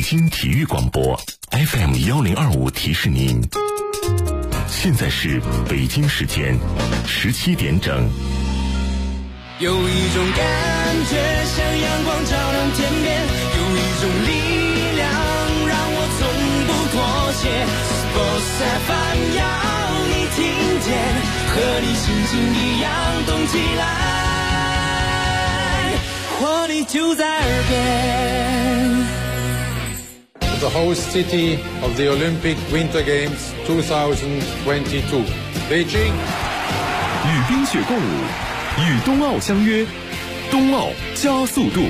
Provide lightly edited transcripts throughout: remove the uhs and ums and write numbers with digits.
京体育广播 FM1025提示您，现在是北京时间17点整。 有一种感觉像阳光照亮天边，有一种力量让我从不妥协。Sports FM 要你听见，和你心情一样动起来，活力就在耳边。 The host city of the Olympic Winter Games 2022, Beijing. 与冰雪共舞，与冬奥相约，冬奥加速度。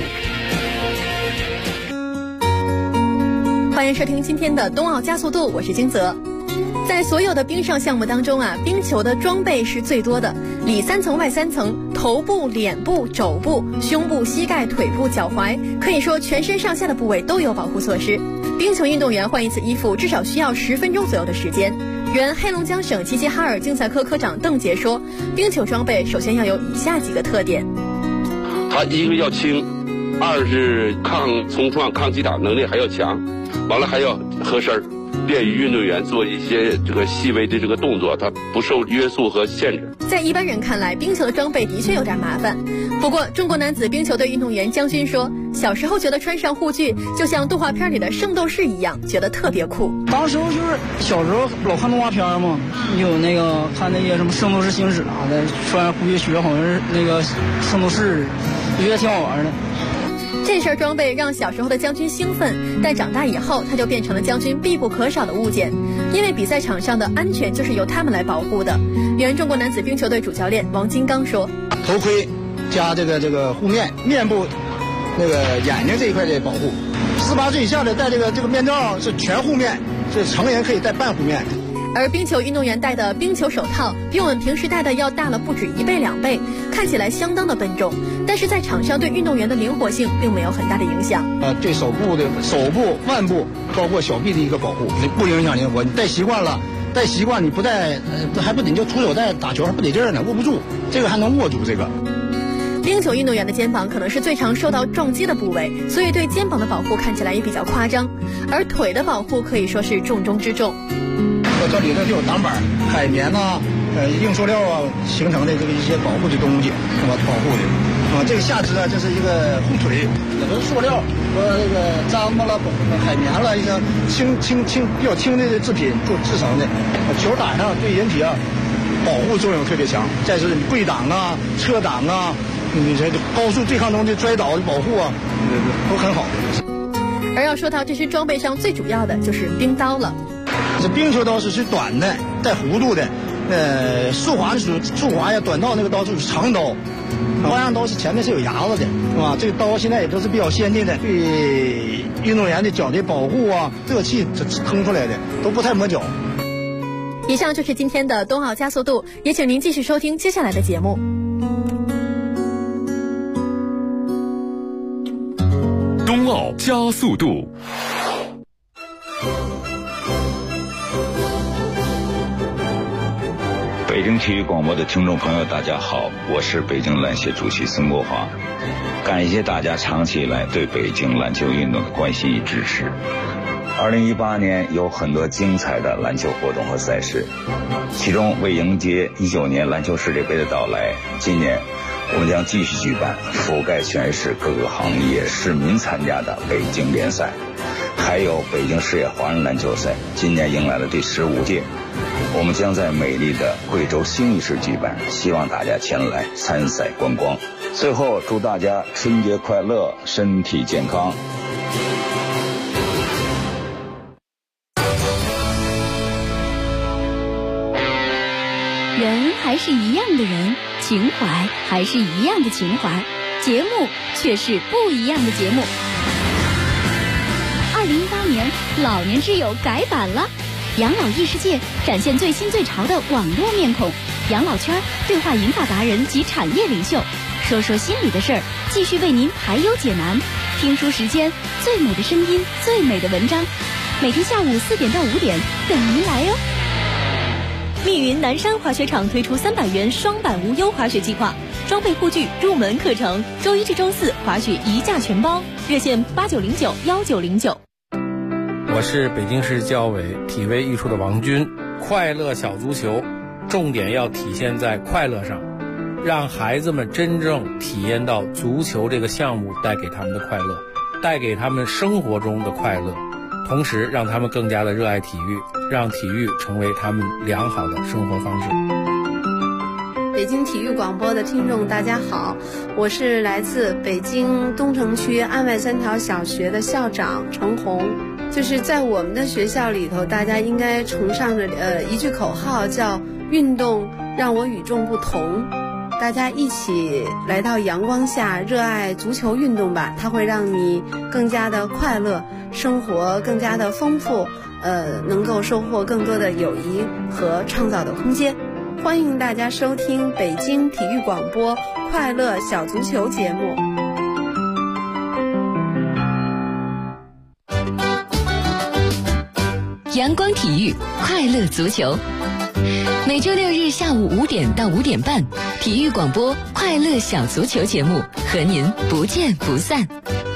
欢迎收听今天的冬奥加速度，我是金泽。在所有的冰上项目当中啊，冰球的装备是最多的，里3层外3层，头部、脸部、肘部、胸部、膝盖、腿部、脚踝，可以说全身上下的部位都有保护措施。冰球运动员换一次衣服至少需要10分钟左右的时间。原黑龙江省齐齐哈尔竞赛科科长邓杰说，冰球装备首先要有以下几个特点： 它一个要轻，2是抗冲撞、抗击打能力还要强，完了还要合身，便于运动员做一些这个细微的这个动作，它不受约束和限制。 在一般人看来，冰球的装备的确有点麻烦。不过，中国男子冰球队运动员姜军说，小时候觉得穿上护具就像动画片里的圣斗士一样，觉得特别酷。 当时就是小时候老看动画片嘛，有那个看那些什么圣斗士星矢啊的，穿护具学好像是那个圣斗士，觉得挺好玩的。 这身装备让小时候的姜军兴奋，但长大以后他就变成了姜军必不可少的物件，因为比赛场上的安全就是由他们来保护的。原中国男子冰球队主教练王金刚说， 头盔加这个护面，面部那个眼睛这一块的保护，18岁以下的戴这个面罩是全护面，是成人可以戴半护面。 而冰球运动员戴的冰球手套比我们平时戴的要大了不止1倍2倍，看起来相当的笨重，但是在场上对运动员的灵活性并没有很大的影响。 对手部、腕部，包括小臂的一个保护，不影响灵活。你戴习惯了，你不戴，还不得你就徒手戴打球还不得劲儿呢，握不住，这个还能握住这个。 冰球运动员的肩膀可能是最常受到撞击的部位，所以对肩膀的保护看起来也比较夸张，而腿的保护可以说是重中之重。 这里头就有挡板、海绵呐、硬塑料啊形成的这个一些保护的东西，是吧？保护的这个下肢啊，这是一个护腿，也都是塑料和那个毡子了、海绵了，一些比较轻的制品制成的。球打上对人体啊保护作用特别强。再是跪挡啊、侧挡啊，你这高速对抗中的摔倒的保护啊，都很好的。 而要说到这身装备上最主要的就是冰刀了。 这冰球刀是短的，带弧度的，速滑呀，短道那个刀就是长刀，花样刀是前面是有牙子的，是吧？这个刀现在也都是比较先进的，对运动员的脚的保护啊，热气腾出来的，都不太磨脚。 以上就是今天的冬奥加速度，也请您继续收听接下来的节目。 冬奥加速度。 北京体育广播的听众朋友大家好，我是北京篮协主席孙国华，感谢大家长期以来对北京篮球运动的关心与支持。2018年有很多精彩的篮球活动和赛事，其中为迎接19年篮球世界杯的到来，今年我们将继续举办覆盖全市各个行业市民参加的北京联赛，还有北京市野华人篮球赛，今年迎来了第15届。我们将在美丽的贵州兴义市举办，希望大家前来参赛观光。最后祝大家春节快乐，身体健康。 人还是一样的人，情怀还是一样的情怀，节目却是不一样的节目。2018年老年之友改版了，养老异世界展现最新最潮的网络面孔，养老圈对话银发达人及产业领袖，说说心里的事儿，继续为您排忧解难。听书时间，最美的声音，最美的文章，每天下午4点到5点等您来哟。密云南山滑雪场推出300元双板无忧滑雪计划，装备护具入门课程，周1至周4滑雪1价全包，热线89091909。 我是北京市教委体卫艺术的王军。快乐小足球重点要体现在快乐上，让孩子们真正体验到足球这个项目带给他们的快乐，带给他们生活中的快乐，同时让他们更加的热爱体育，让体育成为他们良好的生活方式。 北京体育广播的听众大家好，我是来自北京东城区安外3条小学的校长程红。就是在我们的学校里头，大家应该崇尚着一句口号，叫运动让我与众不同。大家一起来到阳光下，热爱足球运动吧，它会让你更加的快乐，生活更加的丰富，能够收获更多的友谊和创造的空间。欢迎大家收听北京体育广播快乐小足球节目。 阳光体育快乐足球，每周6日下午5点到5点半，体育广播快乐小足球节目和您不见不散。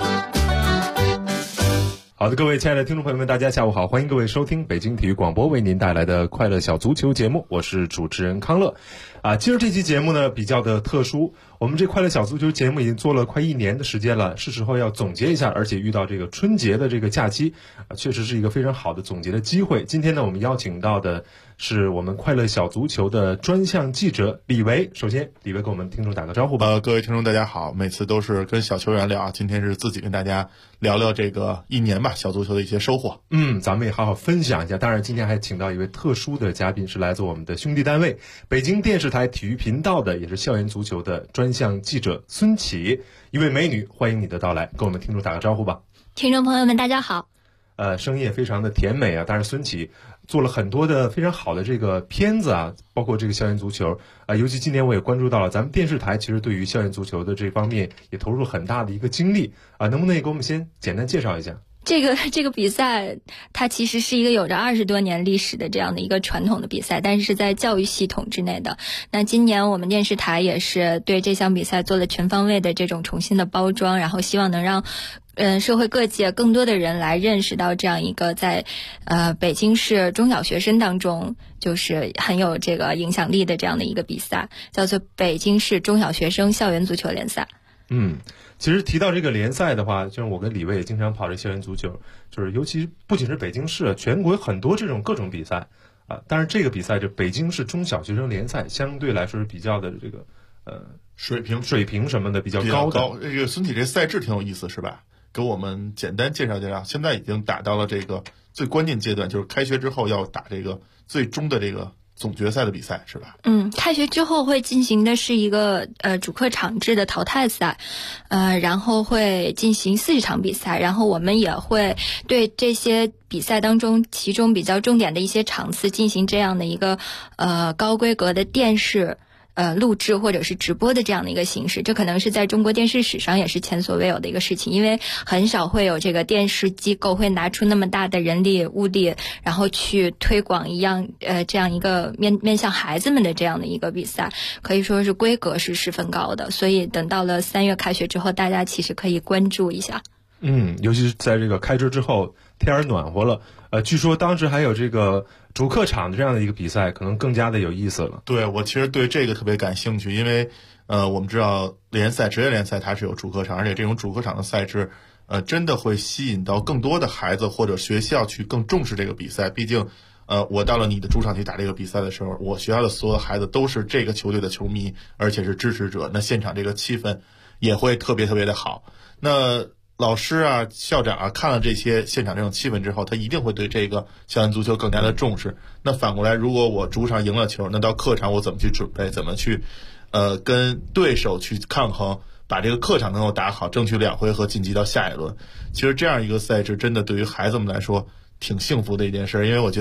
好的，各位亲爱的听众朋友们，大家下午好，欢迎各位收听北京体育广播为您带来的快乐小足球节目，我是主持人康乐。今儿这期节目呢比较的特殊，我们这快乐小足球节目已经做了快1年的时间了，是时候要总结一下，而且遇到这个春节的这个假期，确实是一个非常好的总结的机会。今天呢，我们邀请到的是我们快乐小足球的专项记者李维。首先，李维跟我们听众打个招呼吧。 各位听众大家好，每次都是跟小球员聊，今天是自己跟大家聊聊这个1年吧小足球的一些收获。 咱们也好好分享一下。当然，今天还请到一位特殊的嘉宾，是来自我们的兄弟单位北京电视台体育频道的，也是校园足球的专项记者孙启，一位美女，欢迎你的到来，跟我们听众打个招呼吧。 听众朋友们大家好。 声音也非常的甜美啊，当然孙启做了很多的非常好的这个片子啊，包括这个校园足球尤其今年我也关注到了咱们电视台其实对于校园足球的这方面也投入很大的一个精力能不能也给我们先简单介绍一下？ 这个比赛它其实是一个有着20多年历史的这样的一个传统的比赛，但是是在教育系统之内的。那今年我们电视台也是对这项比赛做了全方位的这种重新的包装，然后希望能让社会各界更多的人来认识到这样一个在北京市中小学生当中就是很有这个影响力的这样的一个比赛，叫做北京市中小学生校园足球联赛。 其实提到这个联赛的话，就是我跟李卫也经常跑这校园足球，就是尤其不仅是北京市，全国有很多这种各种比赛但是这个比赛这北京市中小学生联赛相对来说是比较的这个水平什么的比较高的。 这个孙启这赛制挺有意思是吧？给我们简单介绍介绍。现在已经打到了这个最关键阶段，就是开学之后要打这个最终的这个总决赛的比赛是吧？ 开学之后会进行的是一个主客场制的淘汰赛，然后会进行40场比赛，然后我们也会对这些比赛当中其中比较重点的一些场次进行这样的一个高规格的电视录制或者是直播的这样的一个形式。这可能是在中国电视史上也是前所未有的一个事情，因为很少会有这个电视机构会拿出那么大的人力物力，然后去推广这样一个面向孩子们的这样的一个比赛，可以说是规格是十分高的。所以等到了3月开学之后，大家其实可以关注一下。 尤其是在这个开车之后，天儿暖和了，据说当时还有这个主客场的这样的一个比赛，可能更加的有意思了。 对，我其实对这个特别感兴趣，因为我们知道职业联赛它是有主客场，而且这种主客场的赛制真的会吸引到更多的孩子或者学校去更重视这个比赛。毕竟我到了你的主场去打这个比赛的时候，我学校的所有的孩子都是这个球队的球迷，而且是支持者，那现场这个气氛也会特别特别的好。那老师啊、校长啊，看了这些现场这种气氛之后，他一定会对这个校园足球更加的重视。那反过来，如果我主场赢了球，那到客场我怎么去准备，怎么去跟对手去抗衡，把这个客场能够打好，争取2回合晋级到下一轮。其实这样一个赛制真的对于孩子们来说挺幸福的一件事，因为我觉得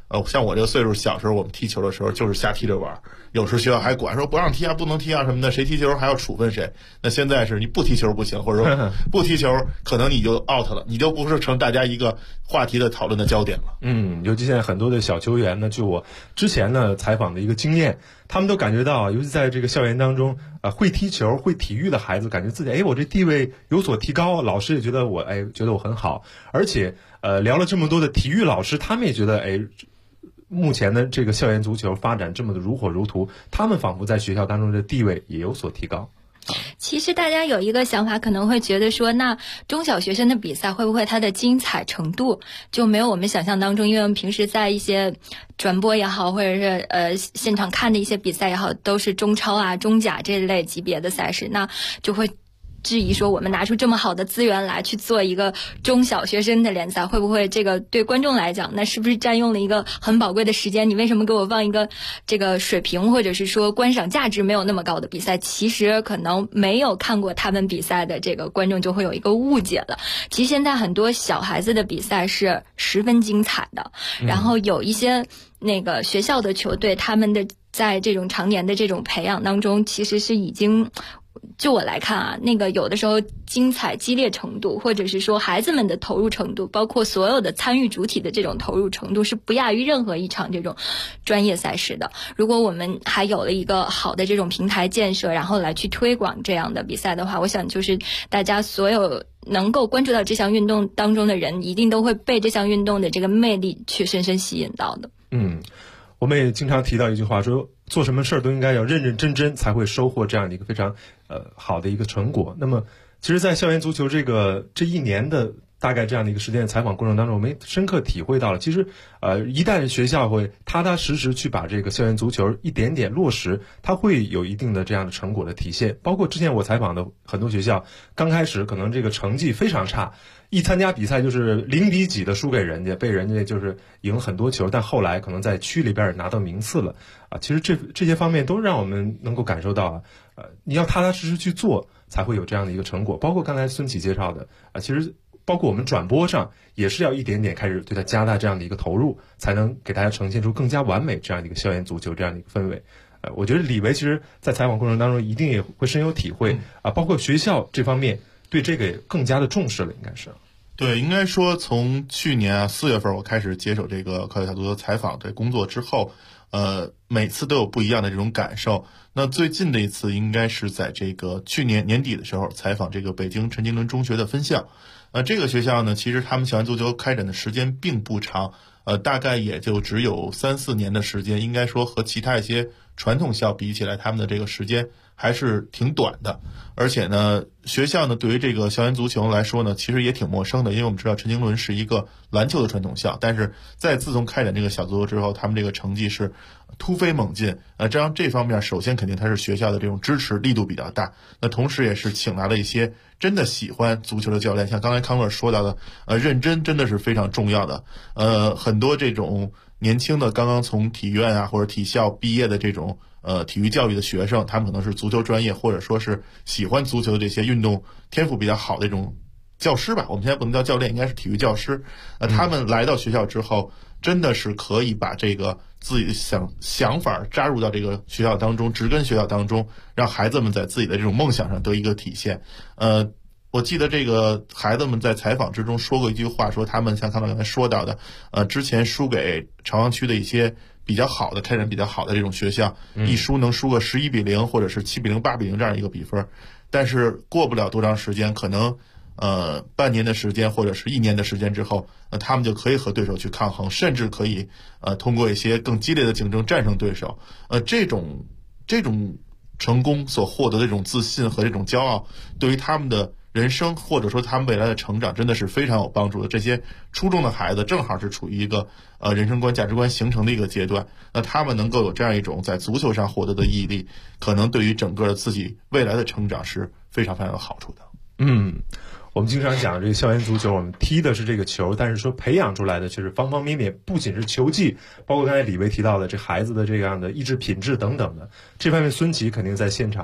像我这个岁数，小时候我们踢球的时候就是瞎踢着玩，有时学校还管说不让踢啊，不能踢啊什么的，谁踢球还要处分谁。那现在是你不踢球不行，或者说不踢球可能你就 out 了，你就不是成大家一个话题的讨论的焦点了。 尤其现在很多的小球员呢，就我之前呢采访的一个经验，他们都感觉到，尤其在这个校园当中，会踢球、会体育的孩子，感觉自己我这地位有所提高，老师也觉得我觉得我很好，而且聊了这么多的体育老师，他们也觉得目前的这个校园足球发展这么的如火如荼，他们仿佛在学校当中的地位也有所提高。 其实大家有一个想法，可能会觉得说，那中小学生的比赛会不会它的精彩程度就没有我们想象当中？因为我们平时在一些转播也好，或者是现场看的一些比赛也好，都是中超啊、中甲这类级别的赛事，那就会质疑说，我们拿出这么好的资源来去做一个中小学生的联赛，会不会这个对观众来讲，那是不是占用了一个很宝贵的时间？你为什么给我放一个这个水平或者是说观赏价值没有那么高的比赛？其实可能没有看过他们比赛的这个观众就会有一个误解了。其实现在很多小孩子的比赛是十分精彩的，然后有一些那个学校的球队，他们的在这种常年的这种培养当中，其实是已经，就我来看啊，那个有的时候精彩激烈程度，或者是说孩子们的投入程度，包括所有的参与主体的这种投入程度，是不亚于任何一场这种专业赛事的。如果我们还有了一个好的这种平台建设，然后来去推广这样的比赛的话，我想就是大家所有能够关注到这项运动当中的人，一定都会被这项运动的这个魅力去深深吸引到的。 我们也经常提到一句话，说做什么事儿都应该要认认真真，才会收获这样的一个非常好的一个成果。那么其实在校园足球这一年的大概这样的一个时间的采访过程当中，我们深刻体会到了，其实一旦学校会踏踏实实去把这个校园足球一点点落实，它会有一定的这样的成果的体现。包括之前我采访的很多学校，刚开始可能这个成绩非常差，一参加比赛就是0比几的输给人家，被人家就是赢了很多球，但后来可能在区里边拿到名次了其实这些方面都让我们能够感受到你要踏踏实实去做，才会有这样的一个成果。包括刚才孙启介绍的其实包括我们转播上也是要一点点开始对它加大这样的一个投入，才能给大家呈现出更加完美这样的一个校园足球这样的一个氛围。我觉得李维其实在采访过程当中一定也会深有体会包括学校这方面对这个也更加的重视了，应该是。 对，应该说从去年4月份我开始接手这个快乐小足球采访的工作之后，每次都有不一样的这种感受。那最近的一次应该是在这个去年年底的时候采访这个北京陈经纶中学的分校。这个学校呢，其实他们校园足球开展的时间并不长，大概也就只有3-4年的时间，应该说和其他一些传统校比起来，他们的这个时间还是挺短的。而且呢，学校呢对于这个校园足球来说呢，其实也挺陌生的，因为我们知道陈经纶是一个篮球的传统校，但是在自从开展这个小足球之后，他们这个成绩是突飞猛进。这方面首先肯定它是学校的这种支持力度比较大，那同时也是请来了一些真的喜欢足球的教练，像刚才康乐说到的，认真真的是非常重要的。很多这种年轻的刚刚从体院或者体校毕业的这种体育教育的学生，他们可能是足球专业，或者说是喜欢足球的这些运动天赋比较好的这种教师吧，我们现在不能叫教练，应该是体育教师。他们来到学校之后，真的是可以把这个自己的想法扎入到这个学校当中，植根学校当中，让孩子们在自己的这种梦想上得一个体现。我记得这个孩子们在采访之中说过一句话，说他们像刚才说到的，之前输给朝阳区的一些比较好的开展比较好的这种学校，一输能输个11比0或者是7比0、8比0这样一个比分，但是过不了多长时间，可能半年的时间或者是1年的时间之后，他们就可以和对手去抗衡，甚至可以通过一些更激烈的竞争战胜对手。这种成功所获得的这种自信和这种骄傲，对于他们的人生或者说他们未来的成长真的是非常有帮助的。这些初中的孩子正好是处于一个人生观价值观形成的一个阶段，那他们能够有这样一种在足球上获得的毅力，可能对于整个自己未来的成长是非常非常有好处的。 我们经常讲这个校园足球，我们踢的是这个球，但是说培养出来的其实方方面面，不仅是球技，包括刚才李维提到的这孩子的这样的意志品质等等的，这方面孙琦肯定在现场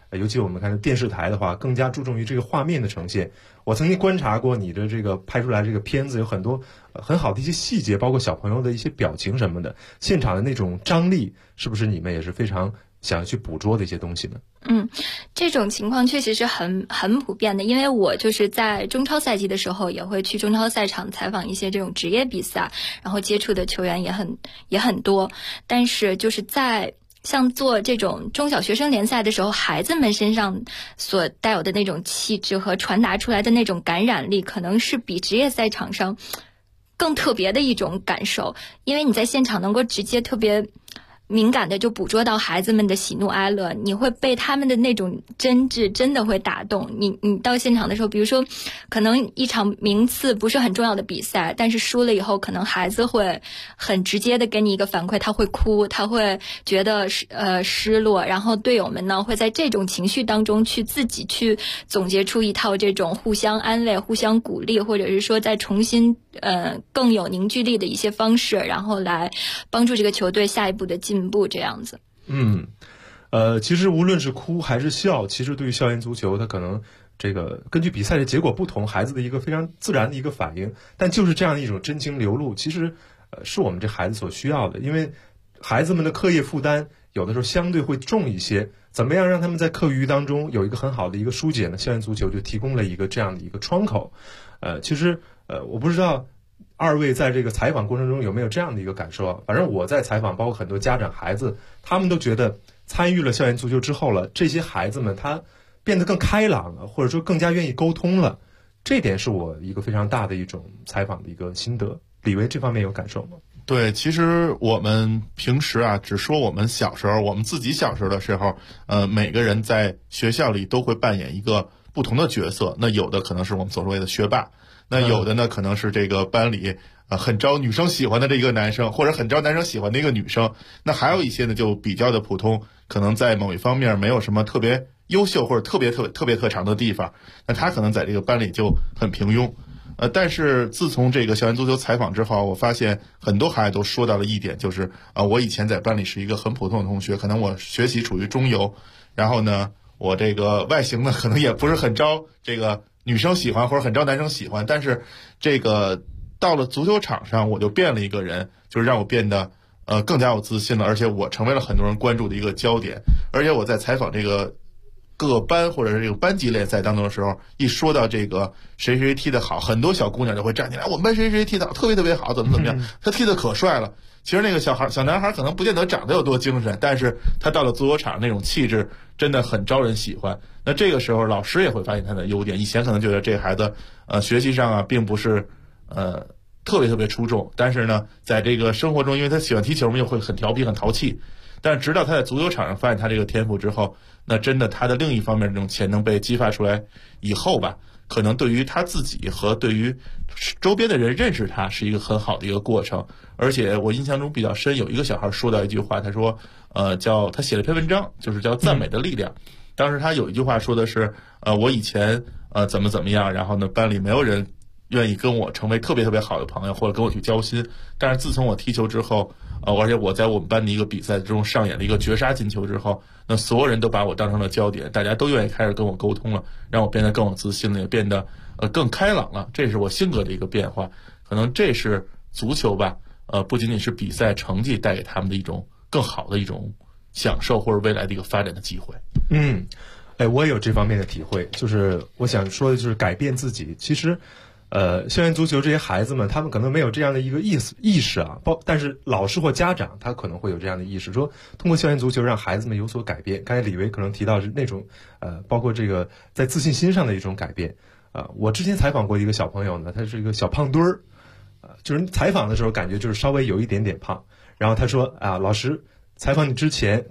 尤其我们看电视台的话，更加注重于这个画面的呈现。我曾经观察过你的这个拍出来这个片子，有很多很好的一些细节，包括小朋友的一些表情什么的，现场的那种张力，是不是你们也是非常想要去捕捉的一些东西呢？ 这种情况确实是很普遍的，因为我就是在中超赛季的时候，也会去中超赛场采访一些这种职业比赛，然后接触的球员也很多。但是就是在像做这种中小学生联赛的时候，孩子们身上所带有的那种气质和传达出来的那种感染力，可能是比职业赛场上更特别的一种感受，因为你在现场能够直接特别敏感的就捕捉到孩子们的喜怒哀乐，你会被他们的那种真挚真的会打动你。你到现场的时候，比如说可能一场名次不是很重要的比赛，但是输了以后，可能孩子会很直接的给你一个反馈，他会哭，他会觉得失落，然后队友们呢会在这种情绪当中去自己去总结出一套这种互相安慰、互相鼓励，或者是说再重新更有凝聚力的一些方式，然后来帮助这个球队下一步的进步这样子。 其实无论是哭还是笑，其实对于校园足球，它可能这个根据比赛的结果不同，孩子的一个非常自然的一个反应，但就是这样的一种真情流露，其实是我们这孩子所需要的。因为孩子们的课业负担有的时候相对会重一些，怎么样让他们在课余当中有一个很好的一个疏解呢？校园足球就提供了一个这样的一个窗口。其实我不知道二位在这个采访过程中有没有这样的一个感受啊？反正我在采访，包括很多家长、孩子，他们都觉得参与了校园足球之后了，这些孩子们他变得更开朗了，或者说更加愿意沟通了。这点是我一个非常大的一种采访的一个心得。李维这方面有感受吗？ 对，其实我们平时啊，只说我们小时候，我们自己小时候的时候，每个人在学校里都会扮演一个不同的角色。那有的可能是我们所谓的学霸，那有的呢可能是这个班里很招女生喜欢的这一个男生，或者很招男生喜欢的一个女生。那还有一些呢就比较的普通，可能在某一方面没有什么特别优秀或者特别特长的地方，那他可能在这个班里就很平庸。但是自从这个校园足球采访之后，我发现很多孩子都说到了一点，就是我以前在班里是一个很普通的同学，可能我学习处于中游，然后呢我这个外形呢可能也不是很招这个女生喜欢或者很招男生喜欢，但是这个到了足球场上我就变了一个人，就是让我变得更加有自信了，而且我成为了很多人关注的一个焦点。而且我在采访这个各个班或者是这个班级联赛当中的时候，一说到这个谁谁踢得好，很多小姑娘就会站起来，我们班谁谁踢得好，特别好，怎么样，他踢得可帅了。其实那个小男孩可能不见得长得有多精神，但是他到了足球场那种气质真的很招人喜欢。那这个时候老师也会发现他的优点，以前可能觉得这孩子学习上啊并不是特别出众，但是呢在这个生活中，因为他喜欢踢球嘛，又会很调皮很淘气，但是直到他在足球场上发现他这个天赋之后，那真的他的另一方面这种潜能被激发出来以后吧，可能对于他自己和对于周边的人认识他是一个很好的一个过程。而且我印象中比较深，有一个小孩说到一句话，他说他写了篇文章，就是叫赞美的力量。当时他有一句话说的是我以前怎么样，然后呢班里没有人愿意跟我成为特别好的朋友，或者跟我去交心，但是自从我踢球之后而且我在我们班的一个比赛中上演了一个绝杀进球之后，那所有人都把我当成了焦点，大家都愿意开始跟我沟通了，让我变得更有自信了，也变得更开朗了。这是我性格的一个变化。可能这是足球吧不仅仅是比赛成绩带给他们的一种更好的一种享受，或者未来的一个发展的机会。 我也有这方面的体会，就是我想说的就是改变自己。其实校园足球这些孩子们，他们可能没有这样的一个意识啊，但是老师或家长他可能会有这样的意识，说通过校园足球让孩子们有所改变。刚才李维可能提到是那种包括这个在自信心上的一种改变。我之前采访过一个小朋友呢，他是一个小胖墩儿，就是采访的时候感觉就是稍微有一点点胖，然后他说老师，采访之前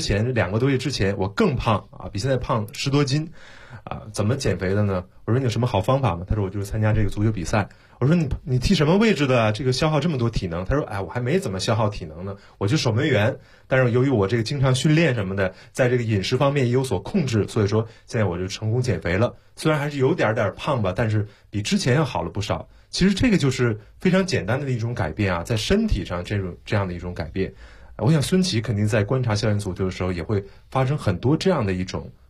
2个多月之前我更胖比现在胖10多斤怎么减肥的呢？我说你有什么好方法吗？他说我就是参加这个足球比赛。我说你踢什么位置的这个消耗这么多体能？他说我还没怎么消耗体能呢，我就守门员，但是由于我这个经常训练什么的，在这个饮食方面也有所控制，所以说现在我就成功减肥了，虽然还是有点胖吧，但是比之前要好了不少。其实这个就是非常简单的一种改变在身体上这样的一种改变。我想孙琦肯定在观察校园足球的时候也会发生很多这样的一种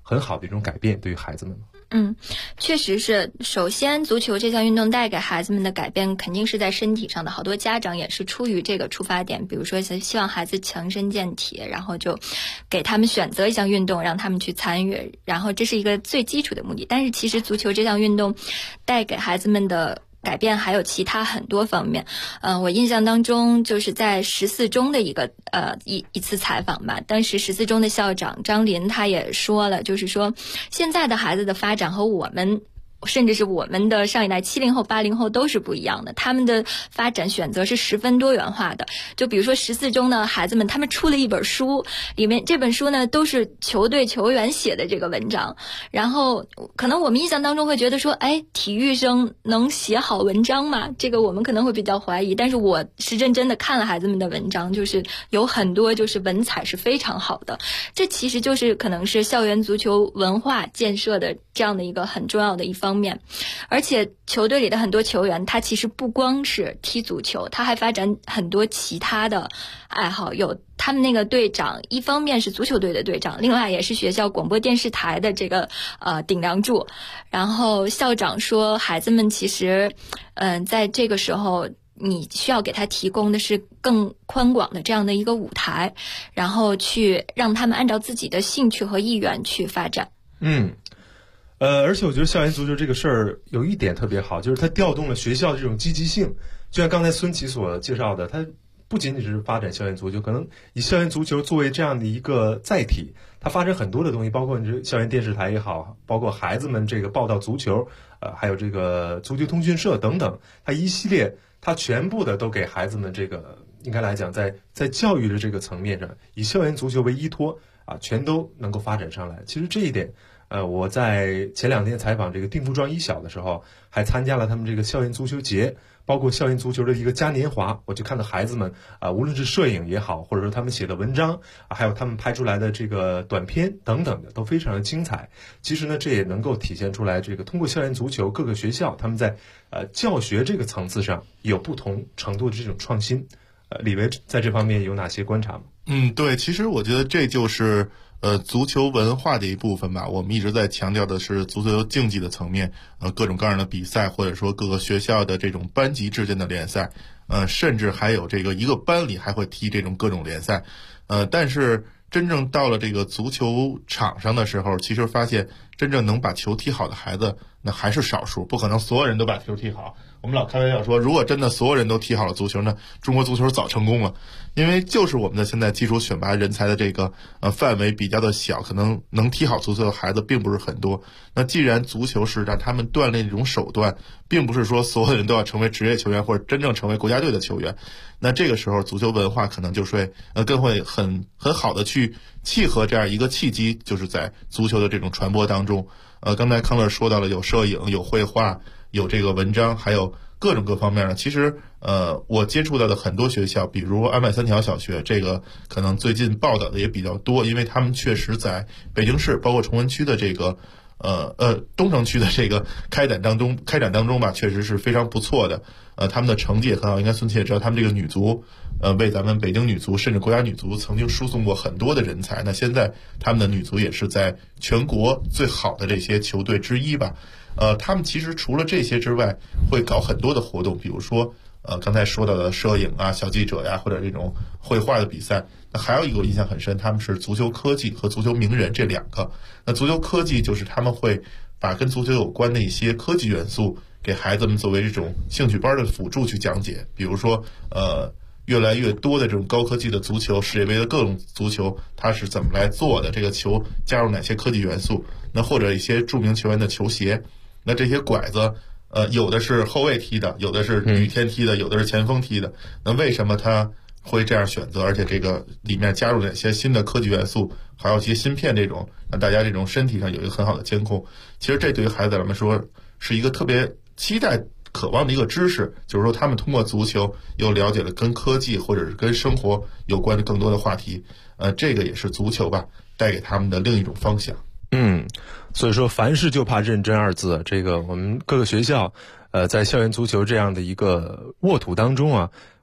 很好的一种改变对于孩子们吗？ 确实是。首先，足球这项运动带给孩子们的改变肯定是在身体上的，好多家长也是出于这个出发点，比如说希望孩子强身健体，然后就给他们选择一项运动让他们去参与，然后这是一个最基础的目的。但是其实足球这项运动带给孩子们的改变还有其他很多方面。我印象当中就是在14中的一次采访吧，当时14中的校长张林他也说了，就是说现在的孩子的发展和我们甚至是我们的上一代70后80后都是不一样的，他们的发展选择是十分多元化的。就比如说14中的孩子们，他们出了一本书，里面这本书呢都是球队球员写的这个文章，然后可能我们印象当中会觉得说，体育生能写好文章吗？这个我们可能会比较怀疑，但是我是认真的看了孩子们的文章，就是有很多就是文采是非常好的，这其实就是可能是校园足球文化建设的这样的一个很重要的一方面。而且球队里的很多球员他其实不光是踢足球，他还发展很多其他的爱好，有他们那个队长一方面是足球队的队长，另外也是学校广播电视台的这个顶梁柱。然后校长说孩子们其实在这个时候你需要给他提供的是更宽广的这样的一个舞台，然后去让他们按照自己的兴趣和意愿去发展。 而且我觉得校园足球这个事儿有一点特别好，就是它调动了学校的这种积极性。就像刚才孙琦所介绍的，它不仅仅是发展校园足球，可能以校园足球作为这样的一个载体，它发展很多的东西，包括你这校园电视台也好，包括孩子们这个报道足球，还有这个足球通讯社等等，它一系列，它全部的都给孩子们这个应该来讲，在教育的这个层面上，以校园足球为依托全都能够发展上来。其实这一点。我在前2天采访这个定福庄一小的时候，还参加了他们这个校园足球节，包括校园足球的一个嘉年华，我就看到孩子们无论是摄影也好，或者说他们写的文章还有他们拍出来的这个短片等等的，都非常的精彩。其实呢，这也能够体现出来，这个通过校园足球，各个学校他们在教学这个层次上有不同程度的这种创新。李维在这方面有哪些观察吗？ 对，其实我觉得这就是足球文化的一部分吧。我们一直在强调的是足球竞技的层面，各种各样的比赛，或者说各个学校的这种班级之间的联赛，甚至还有这个一个班里还会踢这种各种联赛。但是真正到了这个足球场上的时候，其实发现真正能把球踢好的孩子，那还是少数，不可能所有人都把球踢好。我们老开玩笑说，如果真的所有人都踢好了足球呢，中国足球早成功了。因为就是我们的现在基础选拔人才的这个范围比较的小，可能能踢好足球的孩子并不是很多。那既然足球是让他们锻炼这种手段，并不是说所有人都要成为职业球员或者真正成为国家队的球员，那这个时候足球文化可能就会更会很好的去契合这样一个契机，就是在足球的这种传播当中。刚才康乐说到了有摄影、有绘画、有这个文章，还有各种各方面的。其实我接触到的很多学校，比如安外三条小学，这个可能最近报道的也比较多，因为他们确实在北京市包括崇文区的这个东城区的这个开展当中吧，确实是非常不错的。他们的成绩也很好，应该孙琦也知道，他们这个女足为咱们北京女足甚至国家女足曾经输送过很多的人才。那现在他们的女足也是在全国最好的这些球队之一吧。他们其实除了这些之外，会搞很多的活动，比如说刚才说到的摄影啊、小记者呀，或者这种绘画的比赛。那还有一个我印象很深，他们是足球科技和足球名人这2个。那足球科技就是他们会把跟足球有关的一些科技元素给孩子们作为这种兴趣班的辅助去讲解。比如说越来越多的这种高科技的足球，世界杯的各种足球它是怎么来做的，这个球加入哪些科技元素，那或者一些著名球员的球鞋，那这些拐子有的是后卫踢的，有的是雨天踢的，有的是前锋踢的，那为什么他会这样选择？而且这个里面加入哪些新的科技元素，还有一些芯片这种，让大家这种身体上有一个很好的监控。其实这对于孩子来说是一个特别期待渴望的一个知识，就是说他们通过足球又了解了跟科技或者是跟生活有关的更多的话题。这个也是足球吧带给他们的另一种方向。 所以说凡事就怕认真2字，这个我们各个学校在校园足球这样的一个沃土当中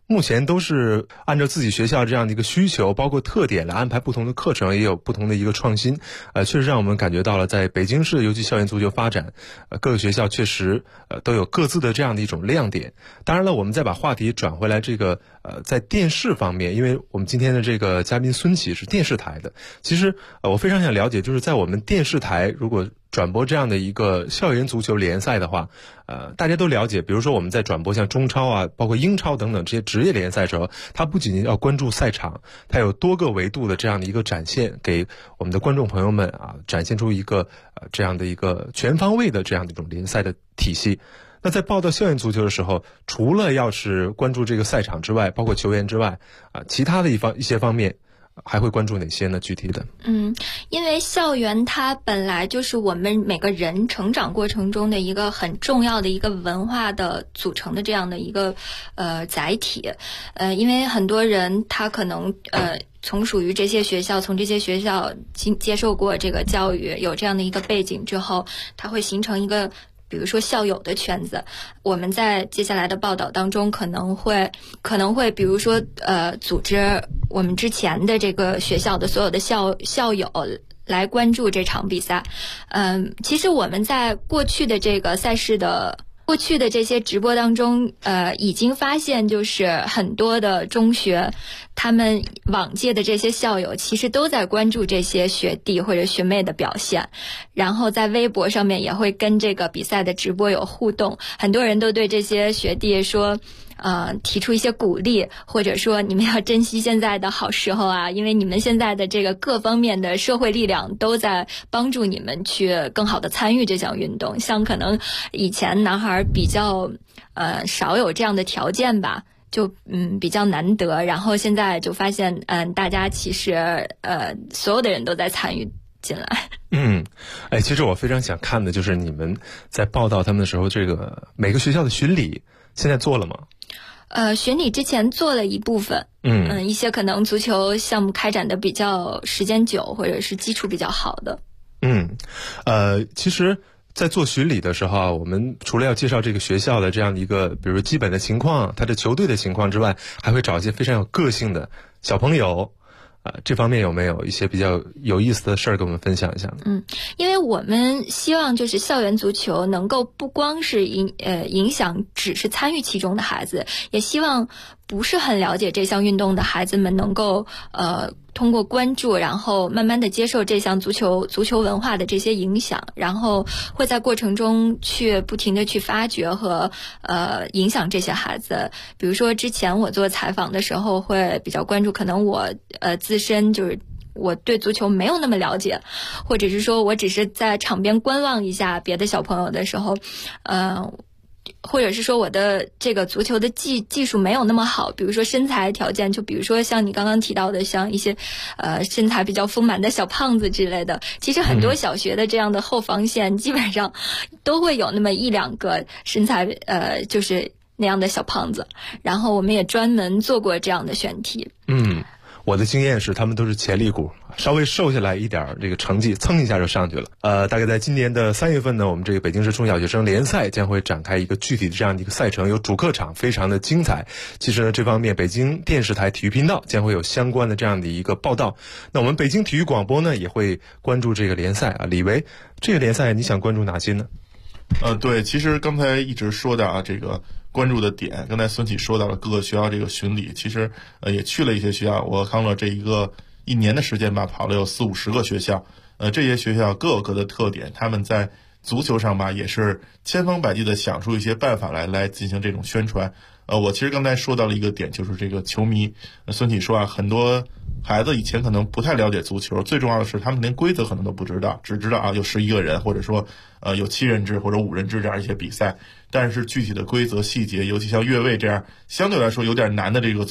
目前都是按照自己学校这样的一个需求，包括特点来安排不同的课程，也有不同的一个创新。确实让我们感觉到了，在北京市尤其校园足球发展，各个学校确实都有各自的这样的一种亮点。当然了，我们再把话题转回来，这个在电视方面，因为我们今天的这个嘉宾孙琦是电视台的，其实我非常想了解，就是在我们电视台如果转播这样的一个校园足球联赛的话，大家都了解，比如说我们在转播像中超啊，包括英超等等这些职业联赛的时候，它不仅仅要关注赛场，它有多个维度的这样的一个展现，给我们的观众朋友们展现出一个这样的一个全方位的这样的一种联赛的体系。那在报道校园足球的时候，除了要是关注这个赛场之外，包括球员之外，其他的一些方面还会关注哪些呢？具体的？ 因为校园它本来就是我们每个人成长过程中的一个很重要的一个文化的组成的这样的一个载体。因为很多人他可能从属于这些学校，从这些学校接受过这个教育，有这样的一个背景之后，它会形成一个比如说校友的圈子。我们在接下来的报道当中可能会比如说组织我们之前的这个学校的所有的校友来关注这场比赛。其实我们在过去的这个赛事的过去的这些直播当中，已经发现就是很多的中学，他们往届的这些校友其实都在关注这些学弟或者学妹的表现，然后在微博上面也会跟这个比赛的直播有互动。很多人都对这些学弟说，提出一些鼓励，或者说你们要珍惜现在的好时候啊，因为你们现在的这个各方面的社会力量都在帮助你们去更好的参与这项运动。像可能以前男孩比较少有这样的条件吧，就比较难得，然后现在就发现大家其实所有的人都在参与进来。 其实我非常想看的就是你们在报道他们的时候，这个每个学校的巡礼现在做了吗？ 巡礼之前做了一部分，一些可能足球项目开展的比较时间久，或者是基础比较好的。 其实在做巡礼的时候，我们除了要介绍这个学校的这样一个比如基本的情况，他的球队的情况之外，还会找一些非常有个性的小朋友。这方面有没有一些比较有意思的事儿跟我们分享一下呢？ 因为我们希望就是校园足球能够不光是影响只是参与其中的孩子，也希望不是很了解这项运动的孩子们能够通过关注，然后慢慢的接受这项足球文化的这些影响，然后会在过程中去不停的去发掘和影响这些孩子。比如说之前我做采访的时候会比较关注，可能我自身就是我对足球没有那么了解，或者是说我只是在场边观望一下别的小朋友的时候，或者是说我的这个足球的技术没有那么好，比如说身材条件，就比如说像你刚刚提到的像一些身材比较丰满的小胖子之类的，其实很多小学的这样的后防线基本上都会有那么一两个身材就是那样的小胖子，然后我们也专门做过这样的选题。 我的经验是他们都是潜力股，稍微瘦下来一点，这个成绩蹭一下就上去了。大概在今年的3月份呢，我们这个北京市中小学生联赛将会展开一个具体的这样的一个赛程，有主客场，非常的精彩。其实呢，这方面北京电视台体育频道将会有相关的这样的一个报道。那我们北京体育广播呢也会关注这个联赛李维，这个联赛你想关注哪些呢？ 对，其实刚才一直说的这个关注的点，刚才孙启说到了各个学校这个巡礼，其实也去了一些学校。我康乐这一年的时间吧，跑了有40-50个学校，这些学校各有各的特点，他们在足球上吧也是千方百计的想出一些办法来进行这种宣传。我其实刚才说到了一个点，就是这个球迷。孙启说很多孩子以前可能不太了解足球，最重要的是他们连规则可能都不知道，只知道有11个人，或者说有7人制或者5人制这样一些比赛，但是具体的规则细节，尤其像越位这样相对来说有点难的这个